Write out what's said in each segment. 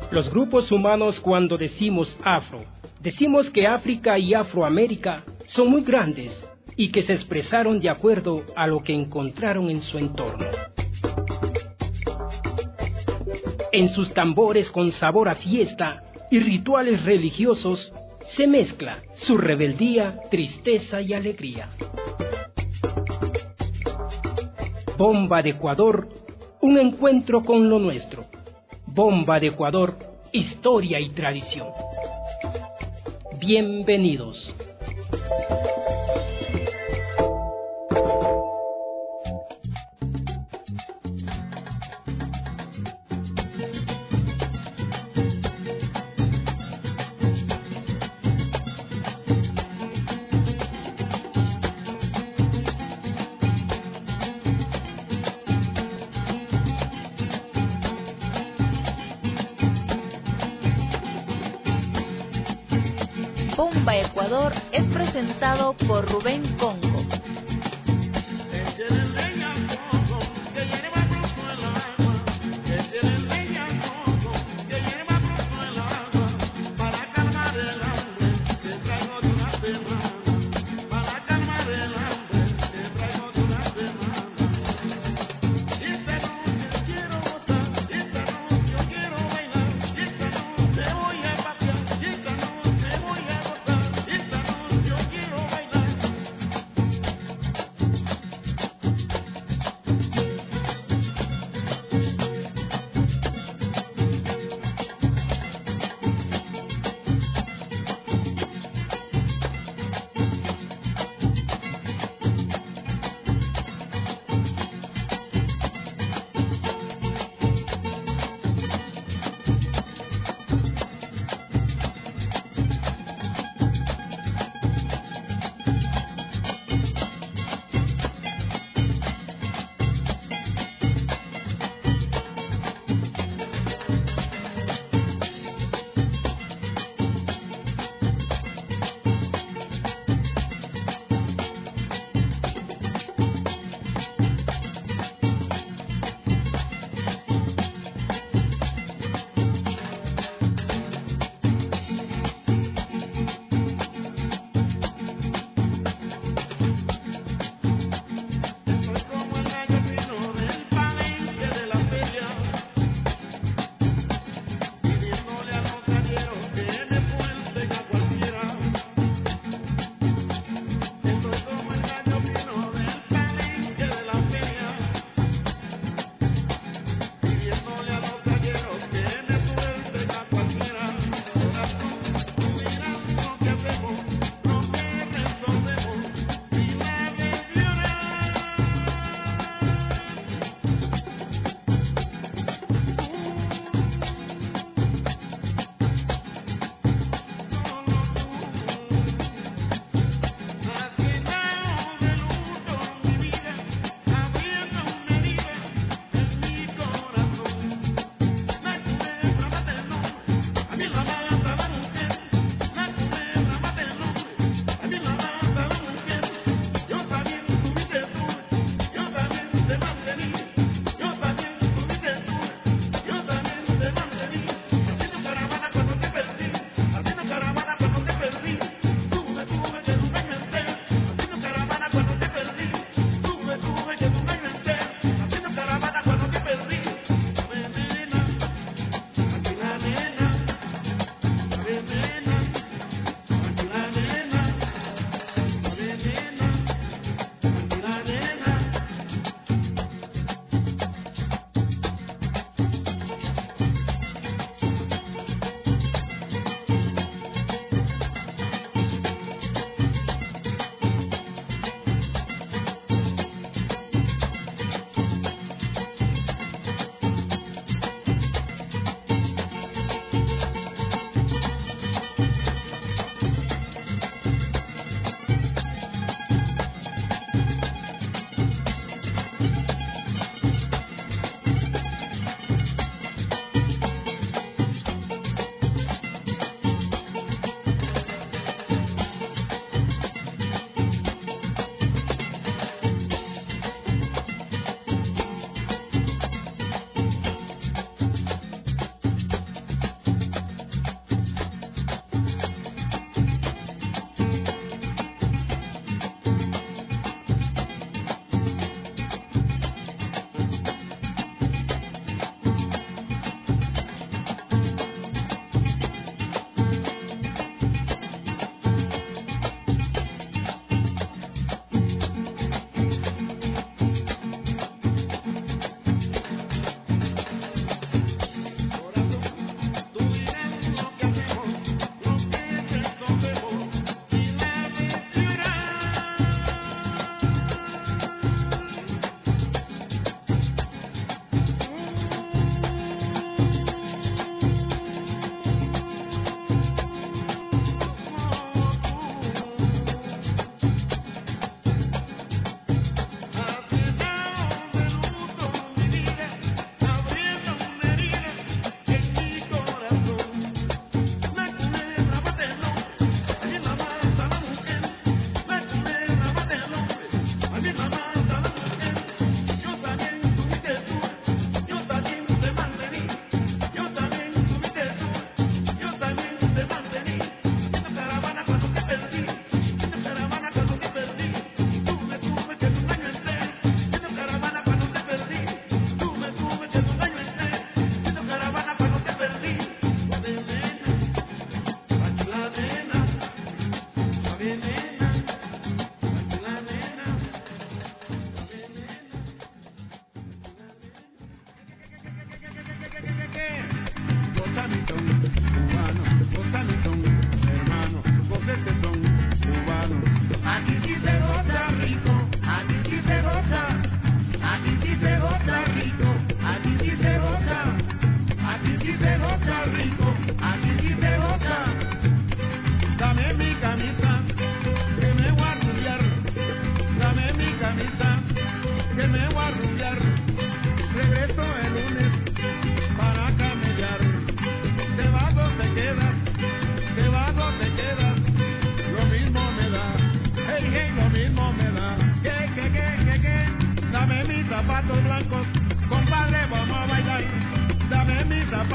Los grupos humanos, cuando decimos afro, decimos que África y Afroamérica son muy grandes y que se expresaron de acuerdo a lo que encontraron en su entorno. En sus tambores con sabor a fiesta y rituales religiosos se mezcla su rebeldía, tristeza y alegría. Bomba de Ecuador, un encuentro con lo nuestro. Bomba de Ecuador, historia y tradición. Bienvenidos. Bomba Ecuador es presentado por Rubén Congo.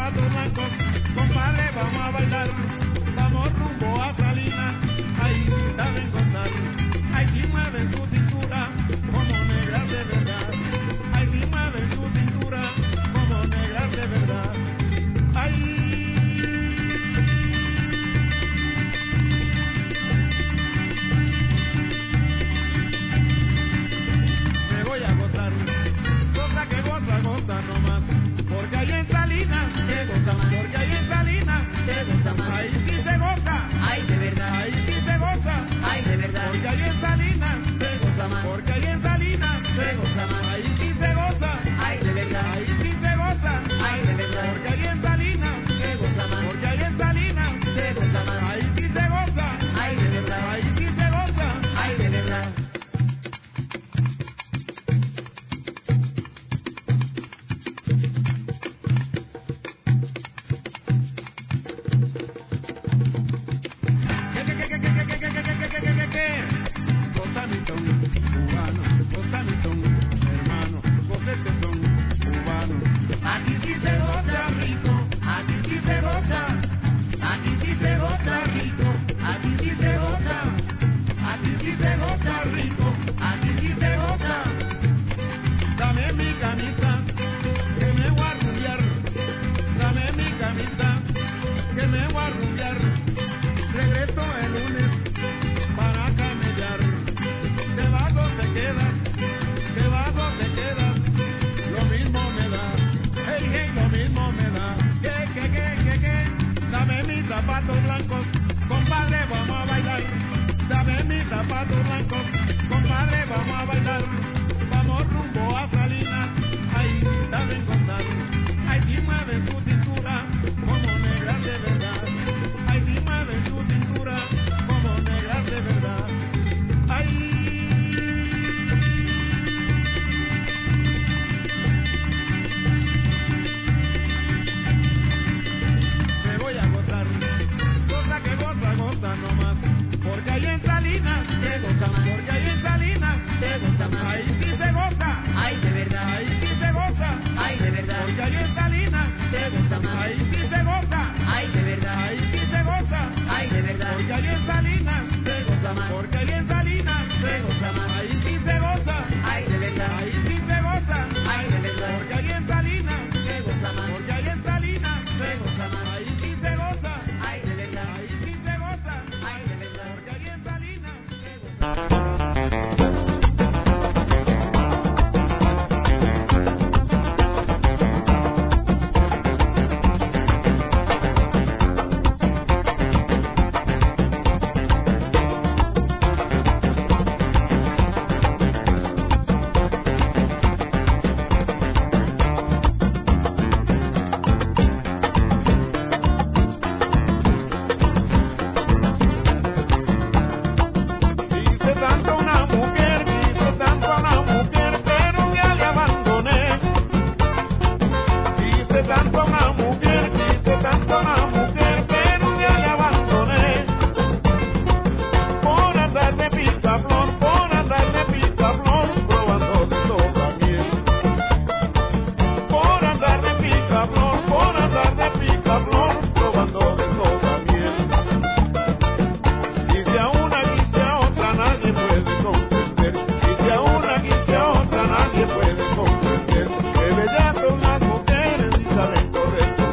zapatos blancos, compadre, vamos a bailar. Vamos rumbo a Salinas, ahí saben contar. Ahí sí mueven su cintura, como negras de verdad. Ahí sí mueven su cintura, como negras de verdad. Ahí. Goza nomás, porque ahí en Salinas se goza más, porque ahí en Salinas se goza más, ahí sí se goza, ay de verdad, ahí sí se goza, ay de verdad, porque ahí en Salinas se goza más, porque ahí en Salinas se goza más, ahí sí se goza, ay de verdad, ahí sí se goza, ay de verdad, porque ahí en Salinas se goza más, porque ahí en Salinas se goza más, ahí sí se goza, ay de verdad, ahí sí se goza, ay de verdad. Zapatos blancos, compadre, vamos a bailar. Dame mis zapatos blancos, compadre, vamos a bailar. Vamos rumbo a Salinas, ahí saben contar. Ahí sí mueven su cintura, como negras de verdad. Ahí sí mueven su cintura, como negras de verdad. Ahí. Goza nomás, porque ahí en Salinas se goza más, porque ahí en Salinas se goza más, ahí sí se goza, ay de verdad, ahí sí se goza, ay de verdad, porque ahí en Salinas se goza más, ahí sí se goza, ay de verdad, ahí sí se goza, ay de verdad, porque ahí en Salinas se goza más, porque ahí en Salinas se goza más, ahí sí se goza, ay de verdad, ahí sí se goza, ay de verdad, porque ahí en Salinas se goza más, porque ahí en Salinas se goza más, ahí sí se goza, ay de verdad, ahí sí se goza, ay de verdad, porque ahí en Salinas se goza. Correcto.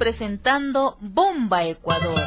presentando Bomba Ecuador.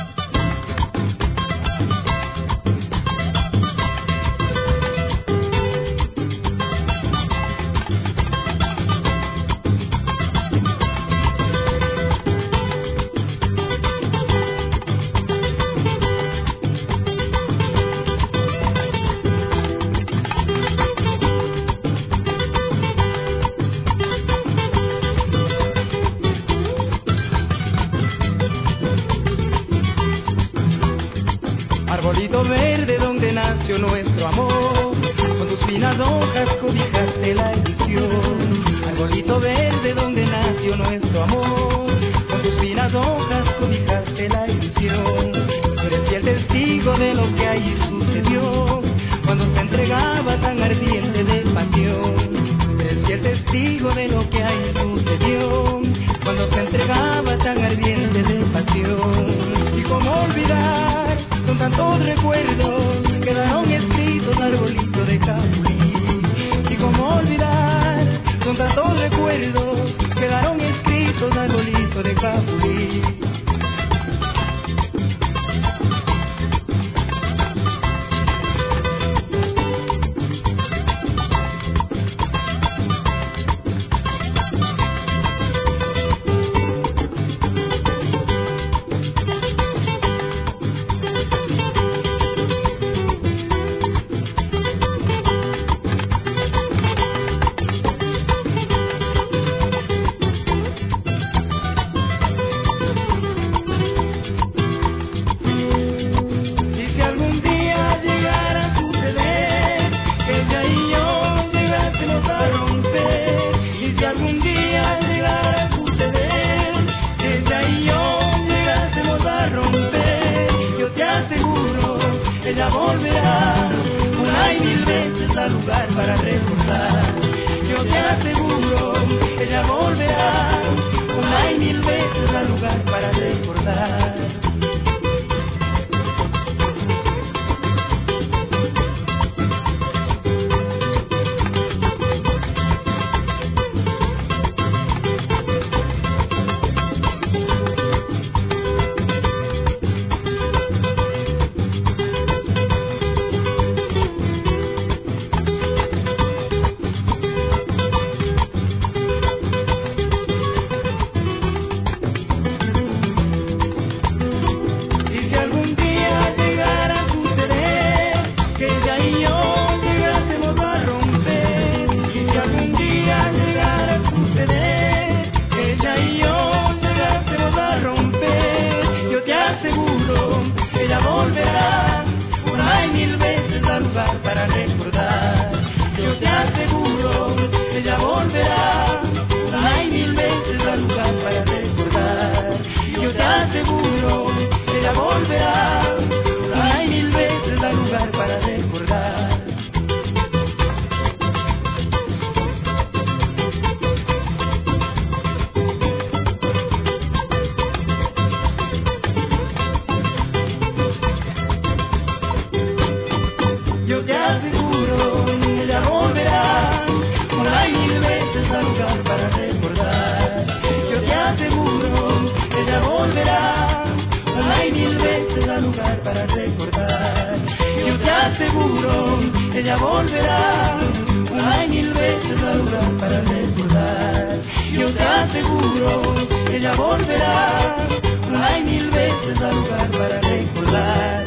Arbolito verde donde nació nuestro amor, con tus finas hojas cobijaste la ilusión. Arbolito verde donde nació nuestro amor, con tus finas hojas cobijaste la ilusión. Tú eres el testigo de lo que ahí sucedió, cuando se entregaba tan ardiente de pasión. Tú eres el testigo de lo que ahí sucedió, cuando se entregaba tan ardiente de pasión. Y cómo olvidar, con tantos recuerdos quedaron escritos arbolito de Capulí. Y cómo olvidar, con tantos recuerdos quedaron escritos arbolito de Capulí. Ella volverá una y mil veces al lugar para recordar. Yo te aseguro, ella volverá una y mil veces al lugar para recordar. Para recordar, yo te aseguro, ella volverá una y mil veces al lugar para recordar. Yo te aseguro, ella volverá una y mil veces al lugar para recordar. Yo te aseguro, ella volverá una y mil veces al lugar para recordar. Yo te aseguro, ella volverá una y mil veces al lugar para recordar. Yo te aseguro, ella volverá una y mil veces al lugar para recordar. Yo te aseguro, ella volverá una y mil veces al lugar para recordar.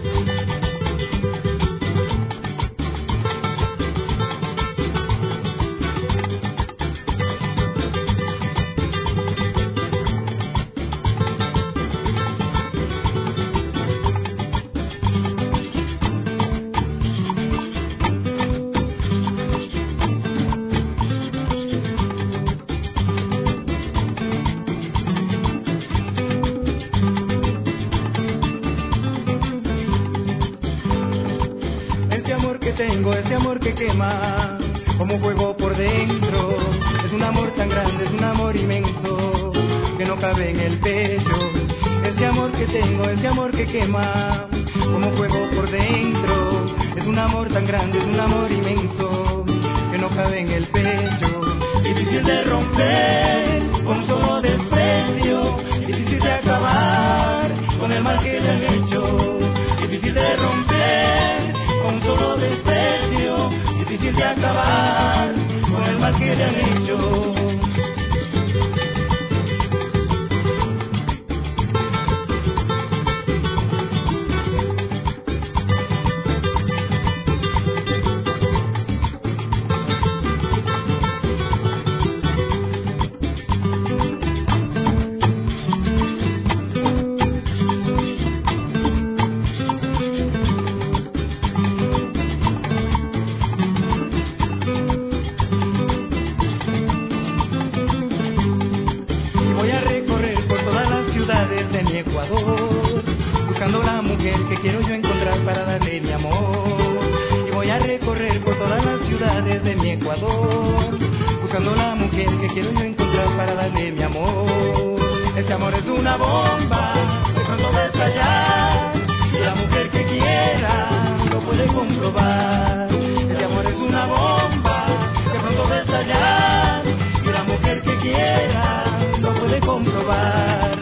Tengo ese amor que quema como fuego por dentro. Es un amor tan grande, es un amor inmenso que no cabe en el pecho. Ese amor que tengo, ese amor que quema como fuego por dentro. Es un amor tan grande, es un amor inmenso que no cabe en el pecho. Difícil de romper con solo desprecio, difícil acabar con el mal que le han hecho. Difícil de romper con un solo desprecio, difícil de acabar con el mal que le han hecho. Buscando la mujer que quiero yo encontrar para darle mi amor. Y voy a recorrer por todas las ciudades de mi Ecuador, buscando la mujer que quiero yo encontrar para darle mi amor. Este amor es una bomba, de pronto va a estallar, y la mujer que quiera lo puede comprobar. Este amor es una bomba, de pronto va a estallar, y la mujer que quiera lo puede comprobar.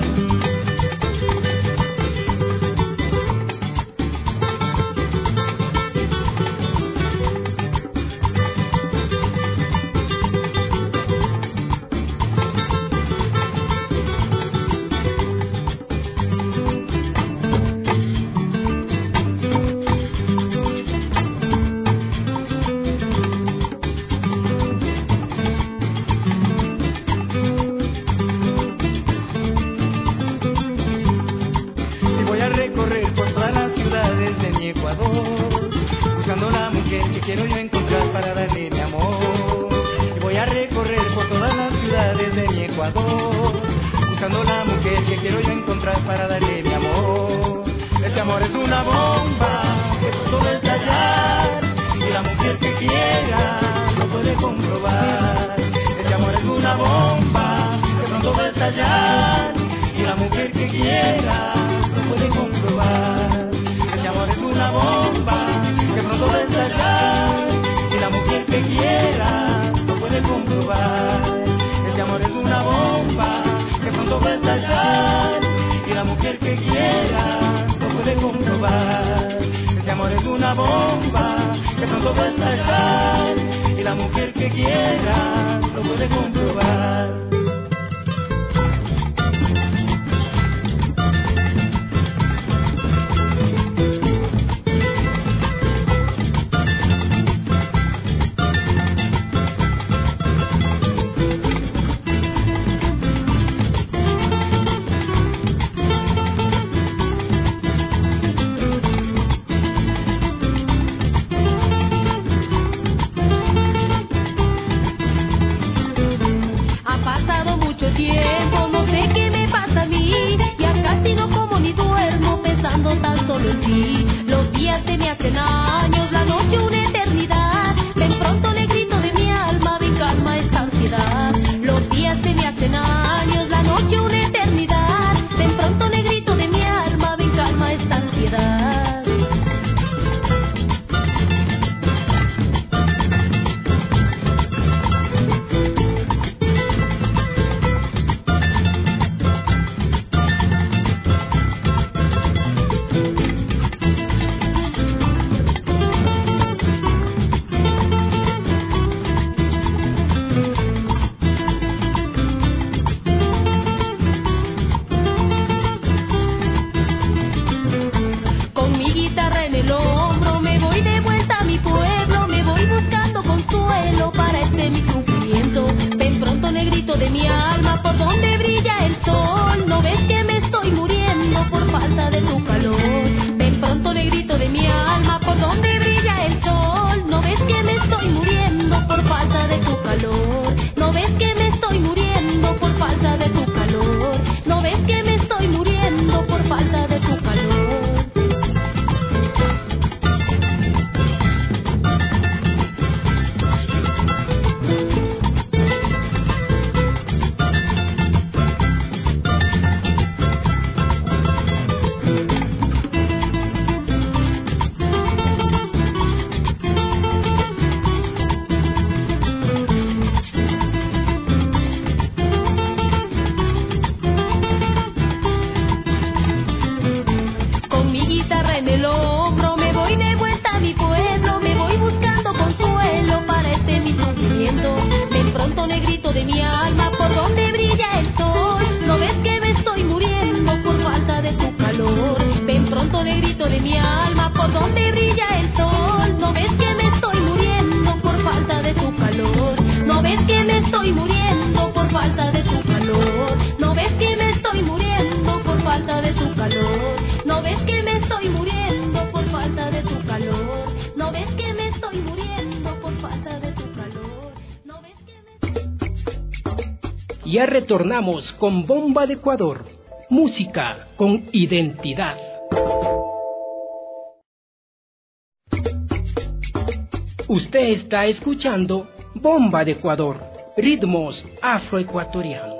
Buscando la mujer que quiero yo encontrar para darle mi amor. Y voy a recorrer por todas las ciudades de mi Ecuador, buscando la mujer que quiero yo encontrar para darle mi amor. Este amor es una bomba que pronto va a estallar, y la mujer que quiera lo puede comprobar. Este amor es una bomba que pronto va a estallar, y la mujer que quiera lo puede comprobar. Este amor es una bomba que pronto va a estallar, y la mujer que quiera lo puede comprobar. Este amor es una bomba que pronto va a estallar, y la mujer que quiera lo puede comprobar. Este amor es una bomba que pronto va a estallar, y la mujer que quiera lo puede comprobar. Tiempo, no sé qué me pasa a mí, ya casi no como ni duermo pensando tan solo en ti. Los días se me hacen años, la noche una eternidad. Ven pronto negrito de mi alma, ven calma esta ansiedad. Los días se me hacen años, la noche una eternidad. Ven pronto negrito de mi alma, ven calma esta ansiedad. De mi alma, por donde brilla el sol, no ves que me estoy muriendo por falta de tu calor. Ven pronto negrito de mi alma, por donde brilla el sol, no ves que me estoy muriendo por falta de tu calor. No ves que me estoy muriendo por falta de tu calor. No ves que me estoy muriendo por falta de tu calor. mi guitarra en el hombro, me voy de vuelta a mi pueblo, me voy buscando consuelo para este mi sufrimiento. Ven pronto, negrito de mi alma, por donde brilla el sol, no ves que me estoy muriendo por falta de tu calor. Ven pronto, negrito de mi alma, por donde brilla el sol, no ves que me estoy muriendo por falta de tu calor. No ves que me estoy muriendo por falta de tu calor. No ves que me estoy muriendo por falta de tu calor. No ves que me estoy muriendo por falta de tu calor. No ves que me estoy muriendo por falta de tu calor. No ves que me... Ya retornamos con Bomba de Ecuador, música con identidad. Usted está escuchando Bomba de Ecuador, ritmos afroecuatorianos.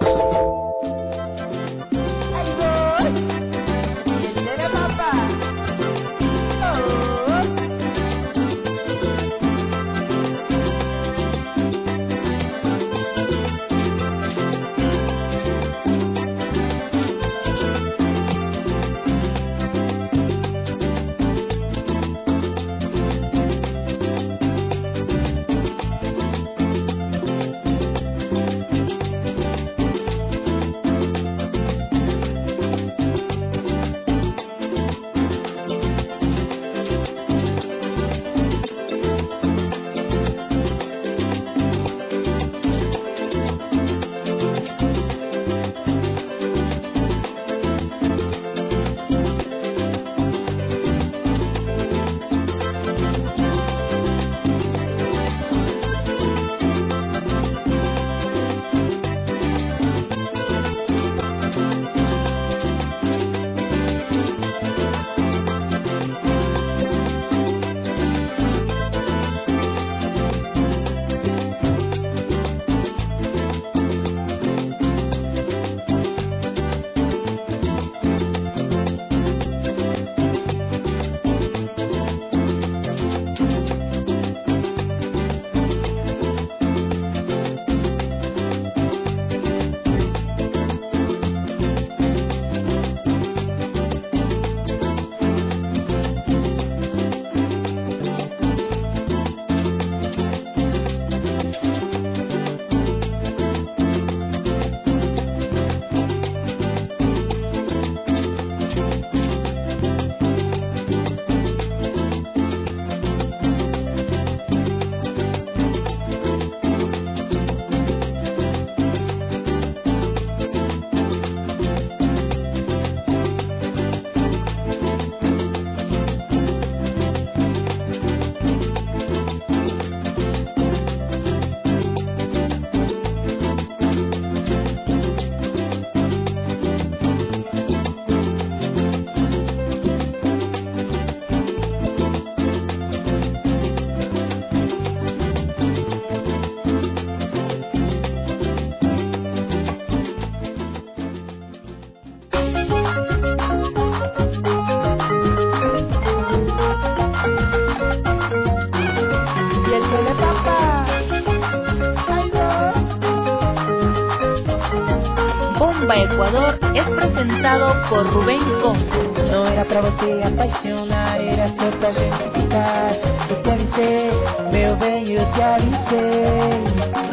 Bomba Ecuador es presentado por Rubén Conco. Não era pra você apaixonar, era só pra gente ficar. Eu te avisei, meu bem, eu te avisei.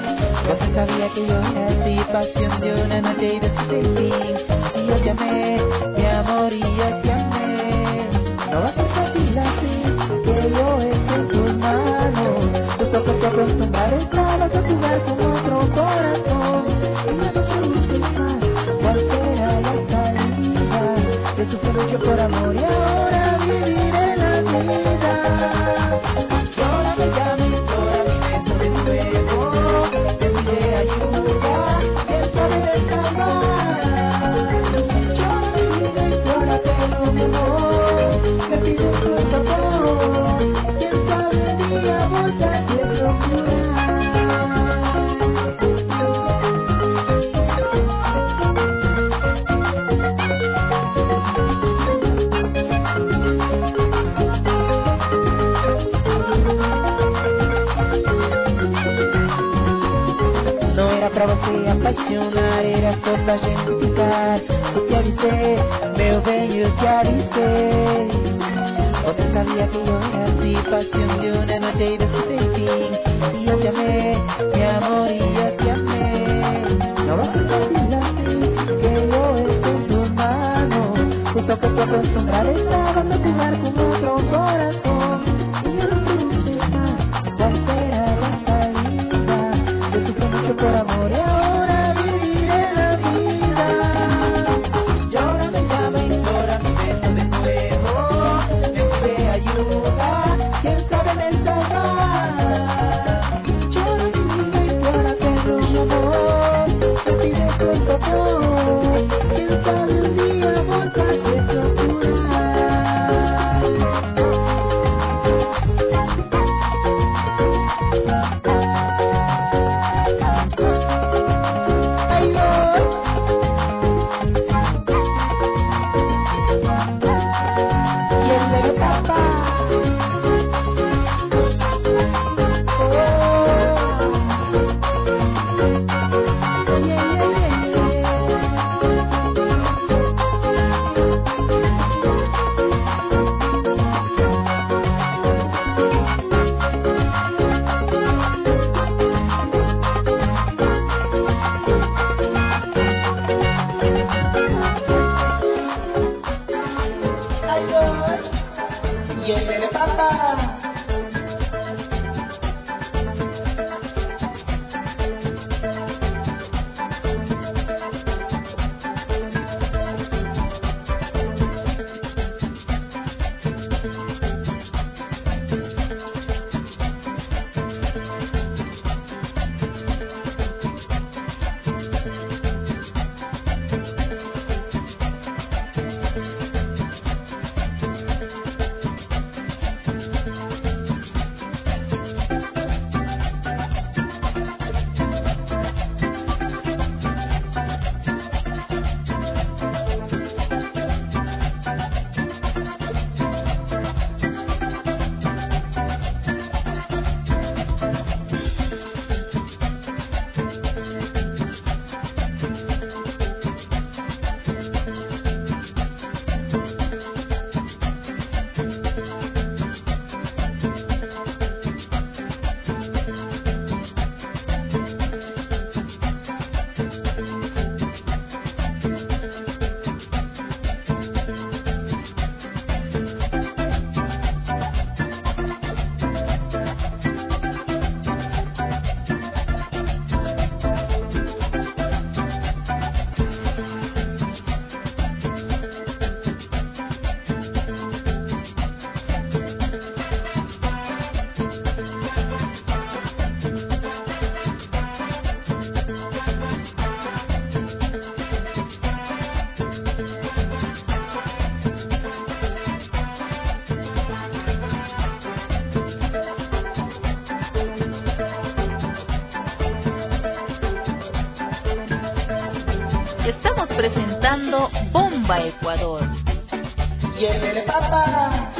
Você sabia que yo era así, pasión de una noche y de su fin. Y yo te amé, mi amor, y yo te amé. No va a ser fácil así, que yo esté en tus manos. Justo porque acostumbrado estabas a jugar con otro corazón. Y no te preguntes más, ¿cuál será la salida? Que sufrí mucho por amor y ahora viviré la vida. Llórame, llame, llórame, beso de nuevo. Te pido ayuda, quién sabe de salvar. Llórame, vida y llórate con mi amor. Te pido por favor, quién sabe un día volverte a procurar. Pra você apaixonar, era só pra gente ficar. Eu te avisei, meu bem, eu te avisei. Vos sabía que yo era así, pasión de una noche y después el fin. Y yo te amé, mi amor, y yo te amé. No vas a olvidarte que yo estoy en tus manos. Justo que te acostumbraré estabas a jugar con otro corazón. Y yo no pregunté más, cuál será la salida. Yo sufrí mucho por amor y ahora viviré la vida. Llórame, llama, implórame, beso de nuevo. Me pide ayuda, quién sabe me salvar. Llórame, implórate, mi amor. Me pide tu socorro, quién sabe un día volverte a procurar. Ay, voy. Y el negro papá. Ay, voy. Y el negro papá. Estamos presentando Bomba Ecuador. Y el negro papá.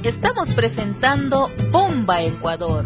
Estamos presentando Bomba Ecuador.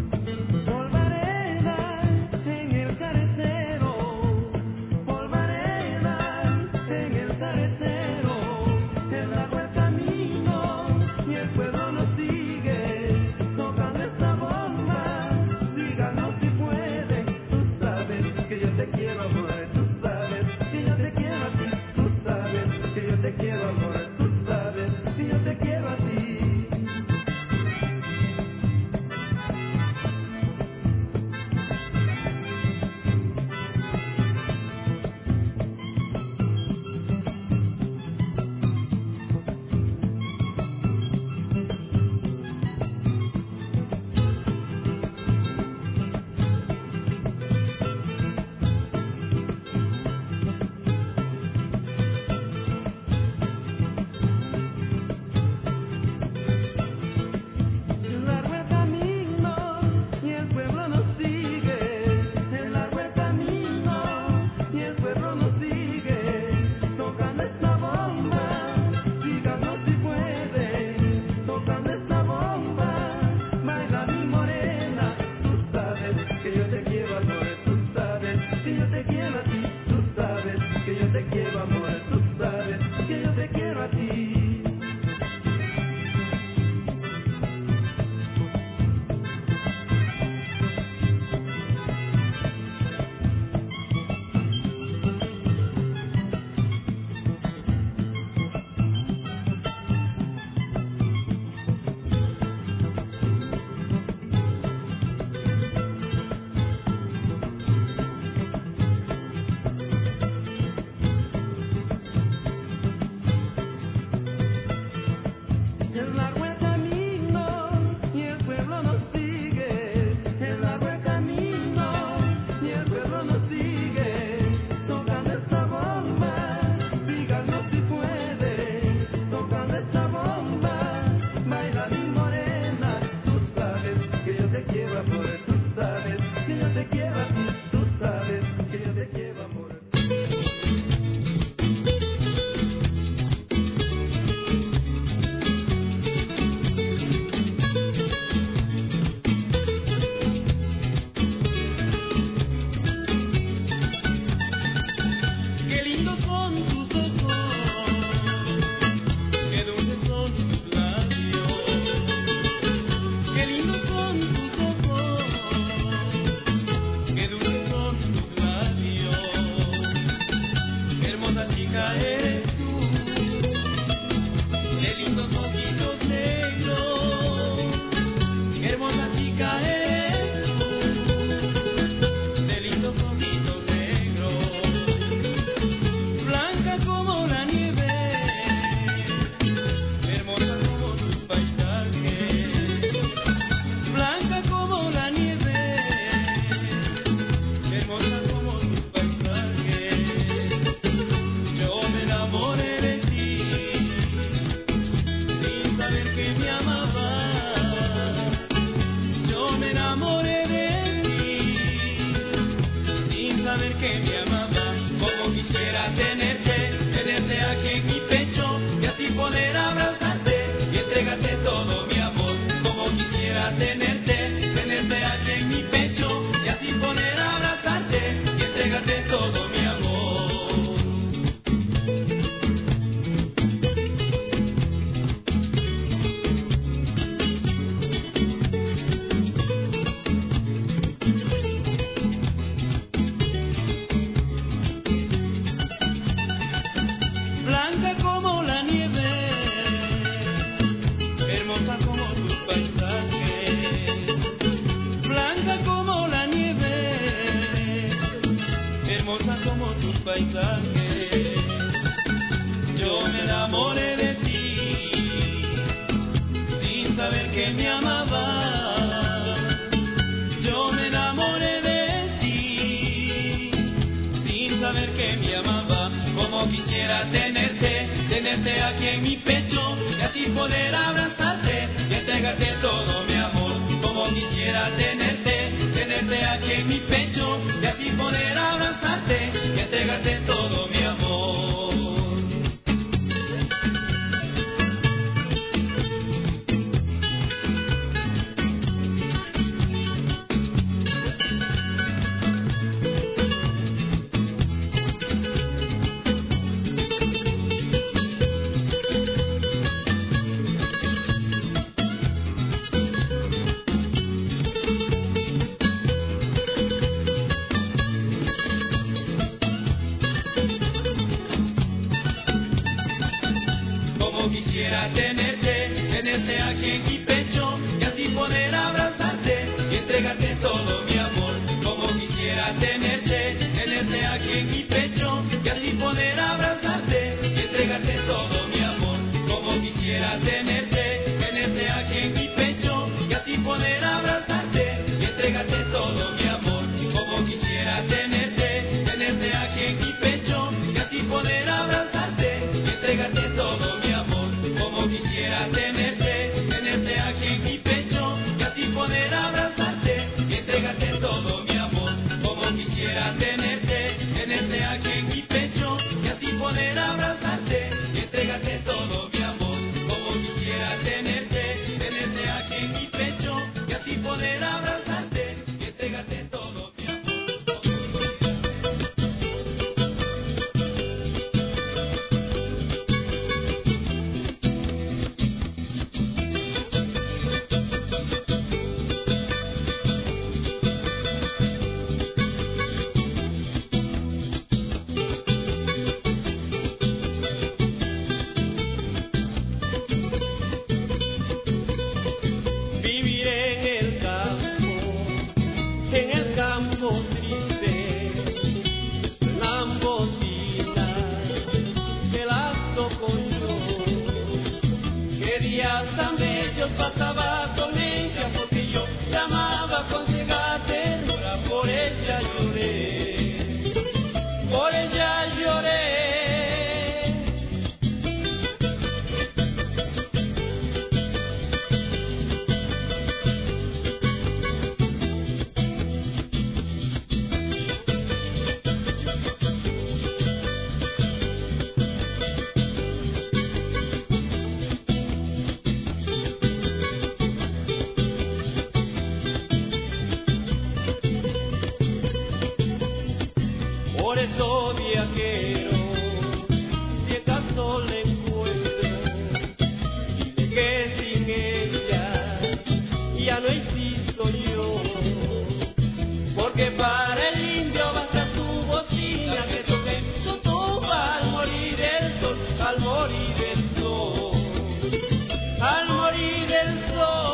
eso viajero, si acaso le encuentro, dile que sin ella ya no existo yo, porque para el indio basta tu bocina que toque su tumba al morir el sol, al morir el sol, al morir el sol.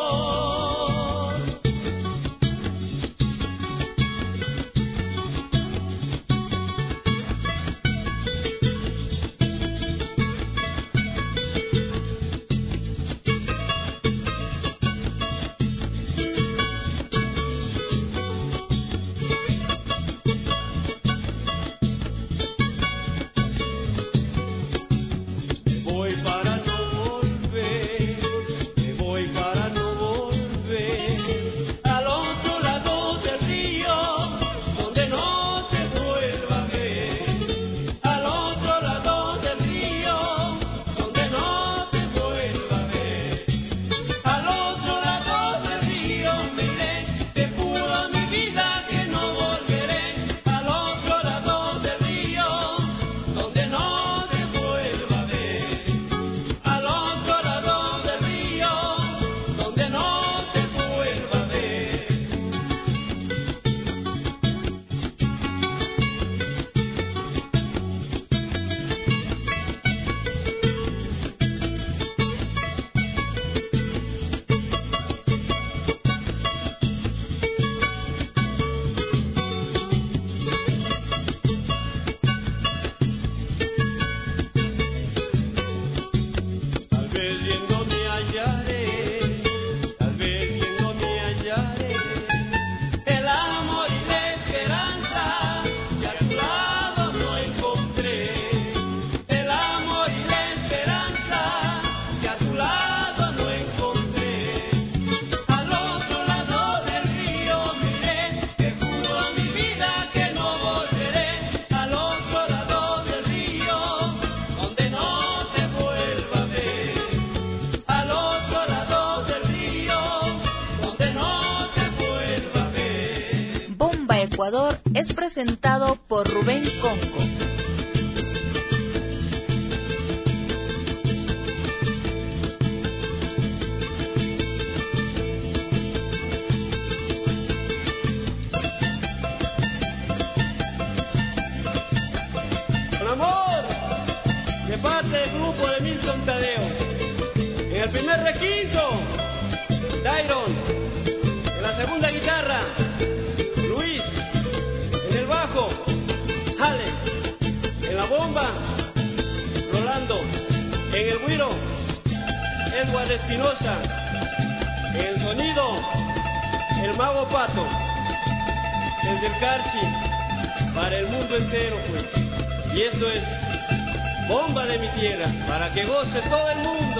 Ecuador es presentado por Rubén Conco. Con amor, de parte del grupo de Milton Tadeo. En el primer requinto, Dairon. En la segunda guitarra, Luis. En el bajo, Alex. En la bomba, Rolando. En el güiro, Edward Espinosa. En el sonido, el mago Pato. Desde el Carchi, para el mundo entero, pues. Y esto es Bomba de mi tierra, para que goce todo el mundo.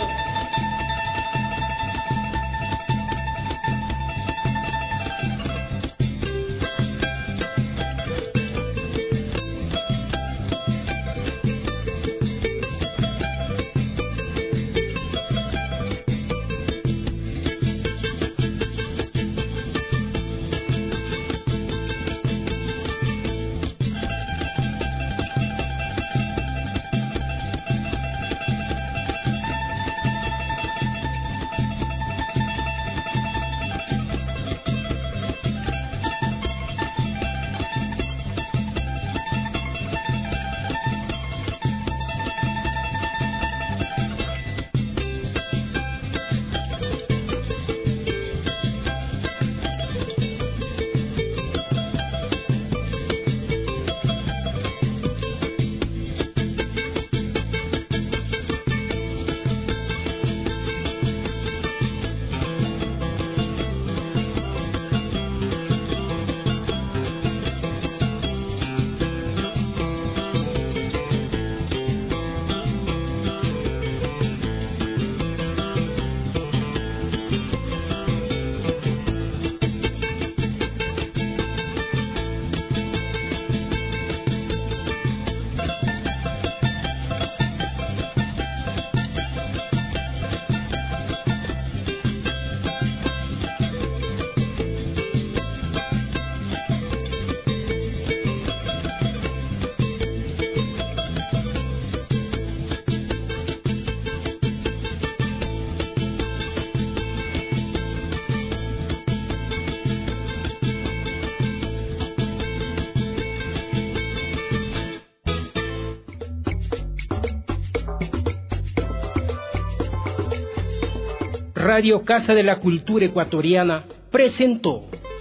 Radio Casa de la Cultura Ecuatoriana presentó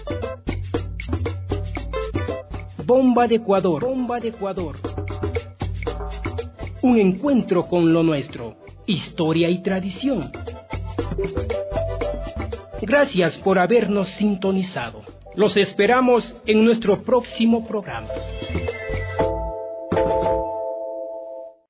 Bomba de Ecuador, Bomba de Ecuador. Un encuentro con lo nuestro, historia y tradición. Gracias por habernos sintonizado. Los esperamos en nuestro próximo programa.